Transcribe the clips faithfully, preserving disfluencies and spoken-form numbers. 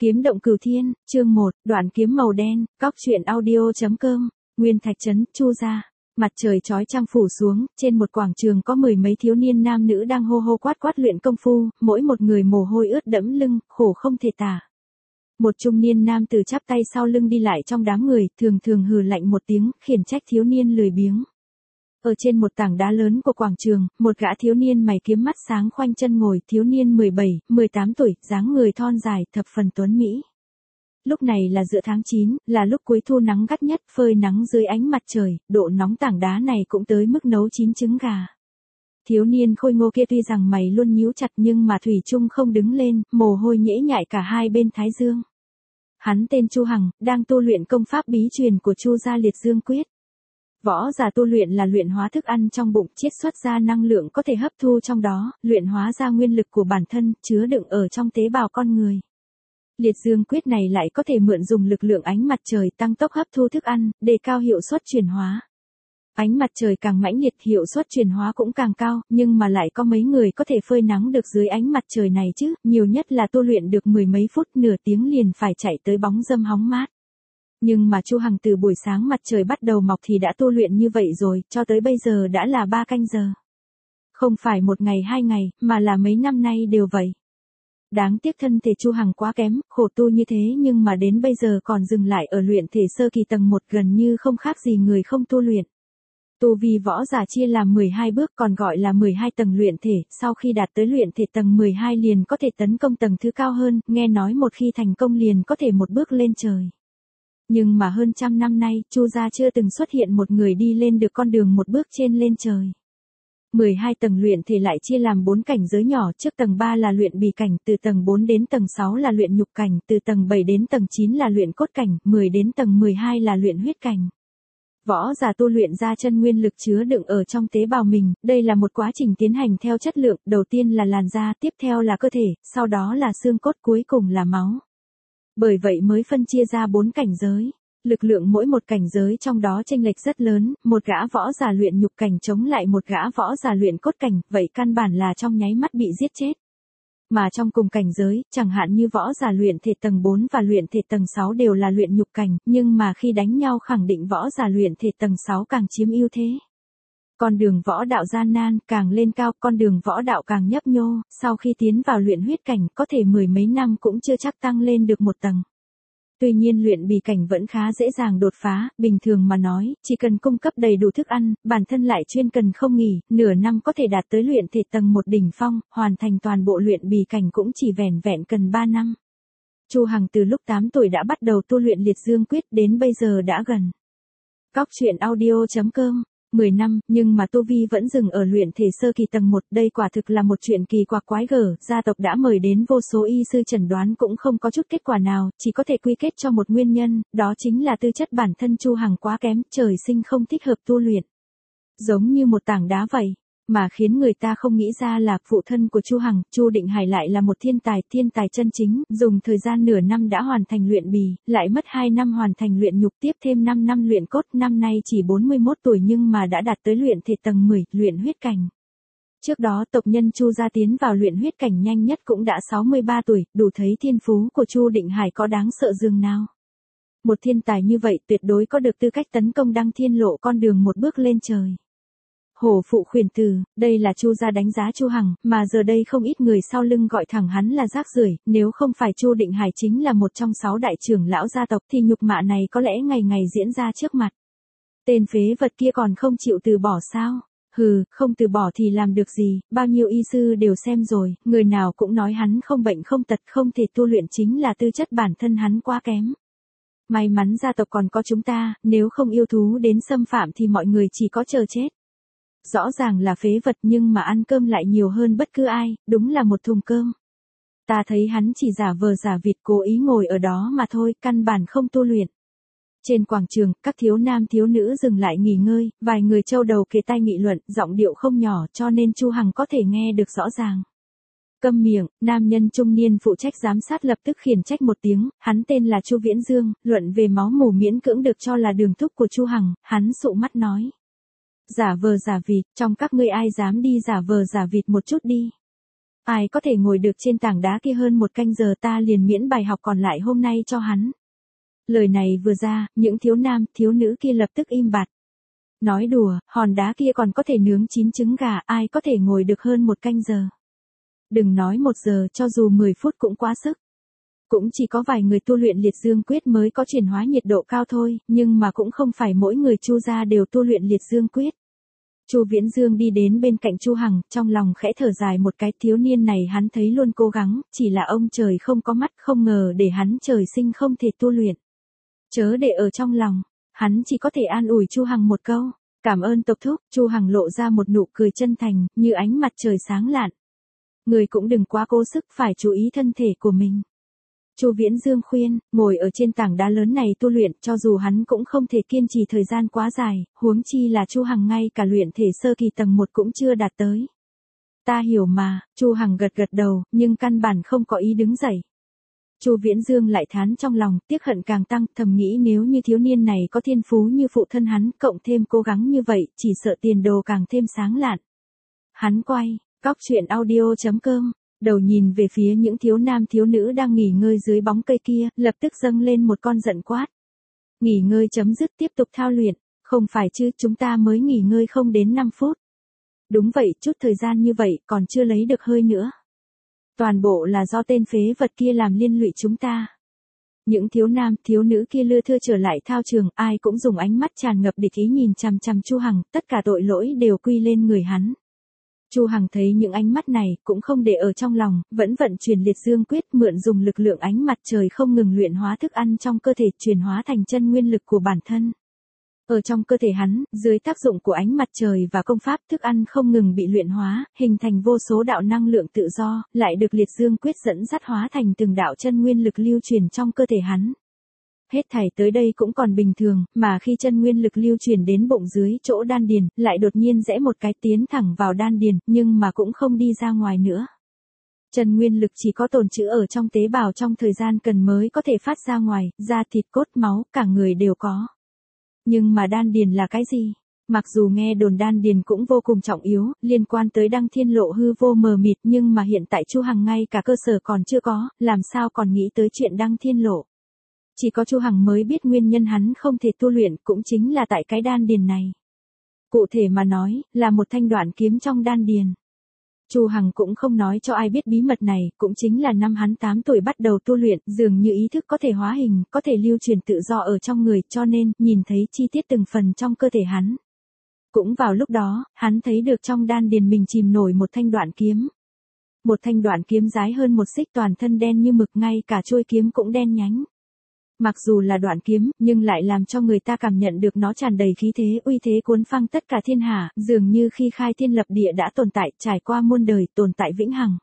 Kiếm động cửu thiên, chương một, đoạn kiếm màu đen, cóc truyện audio.com, Nguyên Thạch Trấn, Chu gia. Mặt trời chói chang phủ xuống, trên một quảng trường có mười mấy thiếu niên nam nữ đang hô hô quát quát luyện công phu, mỗi một người mồ hôi ướt đẫm lưng, khổ không thể tả. Một trung niên nam tử chắp tay sau lưng đi lại trong đám người, thường thường hừ lạnh một tiếng, khiển trách thiếu niên lười biếng. Ở trên một tảng đá lớn của quảng trường, một gã thiếu niên mày kiếm mắt sáng khoanh chân ngồi, thiếu niên mười bảy, mười tám tuổi, dáng người thon dài, thập phần tuấn mỹ. Lúc này là giữa tháng chín, là lúc cuối thu nắng gắt nhất, phơi nắng dưới ánh mặt trời, độ nóng tảng đá này cũng tới mức nấu chín trứng gà. Thiếu niên khôi ngô kia tuy rằng mày luôn nhíu chặt nhưng mà thủy chung không đứng lên, mồ hôi nhễ nhại cả hai bên thái dương. Hắn tên Chu Hằng, đang tu luyện công pháp bí truyền của Chu gia Liệt Dương Quyết. Võ giả tu luyện là luyện hóa thức ăn trong bụng, chiết xuất ra năng lượng có thể hấp thu trong đó, luyện hóa ra nguyên lực của bản thân, chứa đựng ở trong tế bào con người. Liệt Dương Quyết này lại có thể mượn dùng lực lượng ánh mặt trời tăng tốc hấp thu thức ăn, đề cao hiệu suất chuyển hóa. Ánh mặt trời càng mãnh liệt, hiệu suất chuyển hóa cũng càng cao, nhưng mà lại có mấy người có thể phơi nắng được dưới ánh mặt trời này chứ, nhiều nhất là tu luyện được mười mấy phút, nửa tiếng liền phải chạy tới bóng râm hóng mát. Nhưng mà Chu Hằng từ buổi sáng mặt trời bắt đầu mọc thì đã tu luyện như vậy rồi, cho tới bây giờ đã là ba canh giờ. Không phải một ngày hai ngày, mà là mấy năm nay đều vậy. Đáng tiếc thân thể Chu Hằng quá kém, khổ tu như thế nhưng mà đến bây giờ còn dừng lại ở luyện thể sơ kỳ tầng một, gần như không khác gì người không tu luyện. Tu vi võ giả chia làm mười hai bước, còn gọi là mười hai tầng luyện thể, sau khi đạt tới luyện thể tầng mười hai liền có thể tấn công tầng thứ cao hơn, nghe nói một khi thành công liền có thể một bước lên trời. Nhưng mà hơn trăm năm nay, Chu gia chưa từng xuất hiện một người đi lên được con đường một bước trên lên trời. mười hai tầng luyện thể lại chia làm bốn cảnh giới nhỏ, trước tầng ba là luyện bì cảnh, từ tầng bốn đến tầng sáu là luyện nhục cảnh, từ tầng bảy đến tầng chín là luyện cốt cảnh, mười đến tầng mười hai là luyện huyết cảnh. Võ giả tu luyện ra chân nguyên lực chứa đựng ở trong tế bào mình, đây là một quá trình tiến hành theo chất lượng, đầu tiên là làn da, tiếp theo là cơ thể, sau đó là xương cốt, cuối cùng là máu. Bởi vậy mới phân chia ra bốn cảnh giới. Lực lượng mỗi một cảnh giới trong đó chênh lệch rất lớn, một gã võ giả luyện nhục cảnh chống lại một gã võ giả luyện cốt cảnh, vậy căn bản là trong nháy mắt bị giết chết. Mà trong cùng cảnh giới, chẳng hạn như võ giả luyện thể tầng bốn và luyện thể tầng sáu đều là luyện nhục cảnh, nhưng mà khi đánh nhau khẳng định võ giả luyện thể tầng sáu càng chiếm ưu thế. Con đường võ đạo gian nan, càng lên cao, con đường võ đạo càng nhấp nhô, sau khi tiến vào luyện huyết cảnh, có thể mười mấy năm cũng chưa chắc tăng lên được một tầng. Tuy nhiên luyện bì cảnh vẫn khá dễ dàng đột phá, bình thường mà nói, chỉ cần cung cấp đầy đủ thức ăn, bản thân lại chuyên cần không nghỉ, nửa năm có thể đạt tới luyện thể tầng một đỉnh phong, hoàn thành toàn bộ luyện bì cảnh cũng chỉ vẻn vẹn cần ba năm. Chu Hằng từ lúc tám tuổi đã bắt đầu tu luyện Liệt Dương Quyết, đến bây giờ đã gần. Cóc truyện audio.com mười năm, nhưng mà tu vi vẫn dừng ở luyện thể sơ kỳ tầng một, đây quả thực là một chuyện kỳ quặc quái gở, gia tộc đã mời đến vô số y sư chẩn đoán cũng không có chút kết quả nào, chỉ có thể quy kết cho một nguyên nhân, đó chính là tư chất bản thân Chu Hằng quá kém, trời sinh không thích hợp tu luyện. Giống như một tảng đá vậy. Mà khiến người ta không nghĩ ra là phụ thân của Chu Hằng, Chu Định Hải lại là một thiên tài, thiên tài chân chính, dùng thời gian nửa năm đã hoàn thành luyện bì, lại mất hai năm hoàn thành luyện nhục, tiếp thêm năm năm luyện cốt, năm nay chỉ bốn mươi mốt tuổi nhưng mà đã đạt tới luyện thể tầng mười, luyện huyết cảnh. Trước đó tộc nhân Chu gia tiến vào luyện huyết cảnh nhanh nhất cũng đã sáu mươi ba tuổi, đủ thấy thiên phú của Chu Định Hải có đáng sợ dường nào. Một thiên tài như vậy tuyệt đối có được tư cách tấn công đăng thiên lộ, con đường một bước lên trời. Hổ phụ khuyển từ, đây là Chu gia đánh giá Chu Hằng, mà giờ đây không ít người sau lưng gọi thẳng hắn là rác rưởi, nếu không phải Chu Định Hải chính là một trong sáu đại trưởng lão gia tộc thì nhục mạ này có lẽ ngày ngày diễn ra trước mặt. Tên phế vật kia còn không chịu từ bỏ sao? Hừ, không từ bỏ thì làm được gì, bao nhiêu y sư đều xem rồi, người nào cũng nói hắn không bệnh không tật, không thể tu luyện, chính là tư chất bản thân hắn quá kém. May mắn gia tộc còn có chúng ta, nếu không yêu thú đến xâm phạm thì mọi người chỉ có chờ chết. Rõ ràng là phế vật nhưng mà ăn cơm lại nhiều hơn bất cứ ai, đúng là một thùng cơm. Ta thấy hắn chỉ giả vờ giả vịt cố ý ngồi ở đó mà thôi, căn bản không tu luyện. Trên quảng trường, các thiếu nam thiếu nữ dừng lại nghỉ ngơi, vài người châu đầu kề tai nghị luận, giọng điệu không nhỏ cho nên Chu Hằng có thể nghe được rõ ràng. Câm miệng, nam nhân trung niên phụ trách giám sát lập tức khiển trách một tiếng, hắn tên là Chu Viễn Dương, luận về máu mủ miễn cưỡng được cho là đường thúc của Chu Hằng, hắn sụ mắt nói. Giả vờ giả vịt, trong các ngươi ai dám đi giả vờ giả vịt một chút đi. Ai có thể ngồi được trên tảng đá kia hơn một canh giờ ta liền miễn bài học còn lại hôm nay cho hắn. Lời này vừa ra, những thiếu nam, thiếu nữ kia lập tức im bặt. Nói đùa, hòn đá kia còn có thể nướng chín trứng gà, ai có thể ngồi được hơn một canh giờ. Đừng nói một giờ, cho dù mười phút cũng quá sức. Cũng chỉ có vài người tu luyện liệt dương quyết mới có chuyển hóa nhiệt độ cao thôi, nhưng mà cũng không phải mỗi người Chu gia đều tu luyện liệt dương quyết. Chu Viễn Dương đi đến bên cạnh Chu Hằng, trong lòng khẽ thở dài một cái, thiếu niên này hắn thấy luôn cố gắng, chỉ là ông trời không có mắt, không ngờ để hắn trời sinh không thể tu luyện. Chớ để ở trong lòng, hắn chỉ có thể an ủi Chu Hằng một câu, cảm ơn tộc thúc. Chu Hằng lộ ra một nụ cười chân thành, như ánh mặt trời sáng lạn. Người cũng đừng quá cố sức, phải chú ý thân thể của mình. Chu Viễn Dương khuyên, ngồi ở trên tảng đá lớn này tu luyện, cho dù hắn cũng không thể kiên trì thời gian quá dài, huống chi là Chu Hằng ngay cả luyện thể sơ kỳ tầng một cũng chưa đạt tới. Ta hiểu mà. Chu Hằng gật gật đầu, nhưng căn bản không có ý đứng dậy. Chu Viễn Dương lại thán trong lòng, tiếc hận càng tăng, thầm nghĩ nếu như thiếu niên này có thiên phú như phụ thân hắn, cộng thêm cố gắng như vậy, chỉ sợ tiền đồ càng thêm sáng lạn. Hắn quay, cóc truyện audio chấm com, đầu nhìn về phía những thiếu nam thiếu nữ đang nghỉ ngơi dưới bóng cây kia, lập tức dâng lên một con giận quát. Nghỉ ngơi chấm dứt, tiếp tục thao luyện, không phải chứ, chúng ta mới nghỉ ngơi không đến năm phút. Đúng vậy, chút thời gian như vậy, còn chưa lấy được hơi nữa. Toàn bộ là do tên phế vật kia làm liên lụy chúng ta. Những thiếu nam, thiếu nữ kia lưa thưa trở lại thao trường, ai cũng dùng ánh mắt tràn ngập địch ý nhìn chằm chằm Chu Hằng, tất cả tội lỗi đều quy lên người hắn. Chu Hằng thấy những ánh mắt này, cũng không để ở trong lòng, vẫn vận chuyển liệt dương quyết, mượn dùng lực lượng ánh mặt trời không ngừng luyện hóa thức ăn trong cơ thể, chuyển hóa thành chân nguyên lực của bản thân. Ở trong cơ thể hắn, dưới tác dụng của ánh mặt trời và công pháp, thức ăn không ngừng bị luyện hóa, hình thành vô số đạo năng lượng tự do, lại được liệt dương quyết dẫn dắt hóa thành từng đạo chân nguyên lực lưu truyền trong cơ thể hắn. Hết thảy tới đây cũng còn bình thường, mà khi chân nguyên lực lưu truyền đến bụng dưới chỗ đan điền, lại đột nhiên rẽ một cái tiến thẳng vào đan điền, nhưng mà cũng không đi ra ngoài nữa. Chân nguyên lực chỉ có tồn trữ ở trong tế bào trong thời gian cần mới có thể phát ra ngoài, da thịt cốt máu, cả người đều có. Nhưng mà đan điền là cái gì? Mặc dù nghe đồn đan điền cũng vô cùng trọng yếu, liên quan tới đăng thiên lộ hư vô mờ mịt, nhưng mà hiện tại Chu Hằng ngay cả cơ sở còn chưa có, làm sao còn nghĩ tới chuyện đăng thiên lộ. Chỉ có Chu Hằng mới biết nguyên nhân hắn không thể tu luyện, cũng chính là tại cái đan điền này. Cụ thể mà nói, là một thanh đoạn kiếm trong đan điền. Chu Hằng cũng không nói cho ai biết bí mật này, cũng chính là năm hắn tám tuổi bắt đầu tu luyện, dường như ý thức có thể hóa hình, có thể lưu truyền tự do ở trong người, cho nên, nhìn thấy chi tiết từng phần trong cơ thể hắn. Cũng vào lúc đó, hắn thấy được trong đan điền mình chìm nổi một thanh đoạn kiếm. Một thanh đoạn kiếm dài hơn một xích, toàn thân đen như mực, ngay cả chuôi kiếm cũng đen nhánh. Mặc dù là đoạn kiếm, nhưng lại làm cho người ta cảm nhận được nó tràn đầy khí thế, uy thế cuốn phăng tất cả thiên hạ, dường như khi khai thiên lập địa đã tồn tại, trải qua muôn đời, tồn tại vĩnh hằng.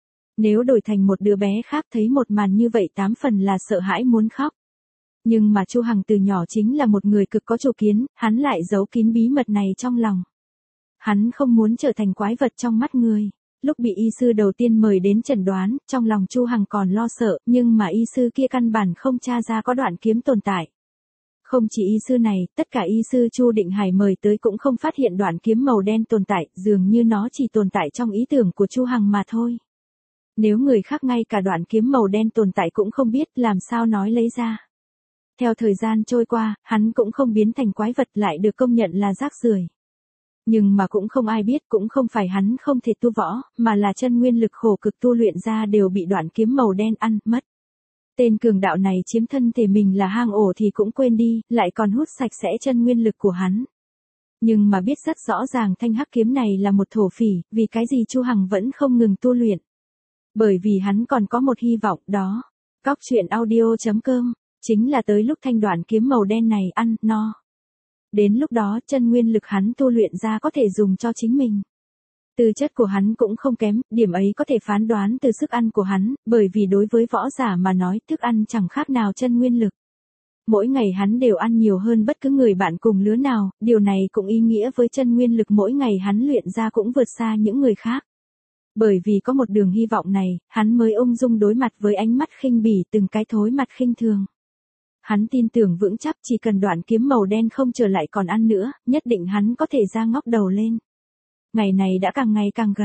Nếu đổi thành một đứa bé khác thấy một màn như vậy tám phần là sợ hãi muốn khóc. Nhưng mà Chu Hằng từ nhỏ chính là một người cực có chủ kiến, hắn lại giấu kín bí mật này trong lòng. Hắn không muốn trở thành quái vật trong mắt người. Lúc bị y sư đầu tiên mời đến chẩn đoán, trong lòng Chu Hằng còn lo sợ, nhưng mà y sư kia căn bản không tra ra có đoạn kiếm tồn tại. Không chỉ y sư này, tất cả y sư Chu Định Hải mời tới cũng không phát hiện đoạn kiếm màu đen tồn tại, dường như nó chỉ tồn tại trong ý tưởng của Chu Hằng mà thôi. Nếu người khác ngay cả đoạn kiếm màu đen tồn tại cũng không biết, làm sao nói lấy ra. Theo thời gian trôi qua, hắn cũng không biến thành quái vật, lại được công nhận là rác rưởi. Nhưng mà cũng không ai biết, cũng không phải hắn không thể tu võ, mà là chân nguyên lực khổ cực tu luyện ra đều bị đoạn kiếm màu đen ăn mất. Tên cường đạo này chiếm thân thể mình là hang ổ thì cũng quên đi, lại còn hút sạch sẽ chân nguyên lực của hắn. Nhưng mà biết rất rõ ràng thanh hắc kiếm này là một thổ phỉ, vì cái gì Chu Hằng vẫn không ngừng tu luyện. Bởi vì hắn còn có một hy vọng, đó. Cóc truyện audio chấm com, chính là tới lúc thanh đoạn kiếm màu đen này ăn, no. Đến lúc đó, chân nguyên lực hắn tu luyện ra có thể dùng cho chính mình. Tư chất của hắn cũng không kém, điểm ấy có thể phán đoán từ sức ăn của hắn, bởi vì đối với võ giả mà nói, thức ăn chẳng khác nào chân nguyên lực. Mỗi ngày hắn đều ăn nhiều hơn bất cứ người bạn cùng lứa nào, điều này cũng ý nghĩa với chân nguyên lực mỗi ngày hắn luyện ra cũng vượt xa những người khác. Bởi vì có một đường hy vọng này, hắn mới ung dung đối mặt với ánh mắt khinh bỉ từng cái thối mặt khinh thường. Hắn tin tưởng vững chắc chỉ cần đoạn kiếm màu đen không trở lại còn ăn nữa, nhất định hắn có thể ra ngóc đầu lên. Ngày này đã càng ngày càng gần.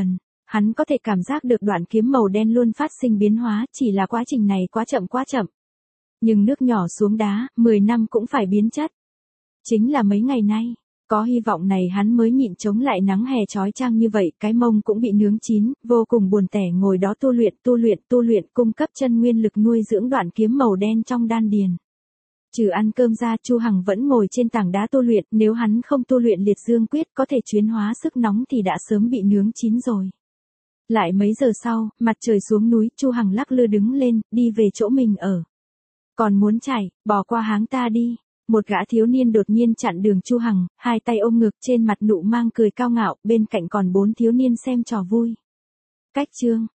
Hắn có thể cảm giác được đoạn kiếm màu đen luôn phát sinh biến hóa, chỉ là quá trình này quá chậm quá chậm. Nhưng nước nhỏ xuống đá, mười năm cũng phải biến chất. Chính là mấy ngày nay, có hy vọng này hắn mới nhịn chống lại nắng hè chói chang như vậy, cái mông cũng bị nướng chín, vô cùng buồn tẻ ngồi đó tu luyện, tu luyện, tu luyện, cung cấp chân nguyên lực nuôi dưỡng đoạn kiếm màu đen trong đan điền. Trừ ăn cơm ra, Chu Hằng vẫn ngồi trên tảng đá tu luyện, nếu hắn không tu luyện liệt dương quyết có thể chuyển hóa sức nóng thì đã sớm bị nướng chín rồi. Lại mấy giờ sau, mặt trời xuống núi, Chu Hằng lắc lư đứng lên, đi về chỗ mình ở. Còn muốn chạy, bỏ qua háng ta đi. Một gã thiếu niên đột nhiên chặn đường Chu Hằng, hai tay ôm ngực trên mặt nụ mang cười cao ngạo, bên cạnh còn bốn thiếu niên xem trò vui. Cách chương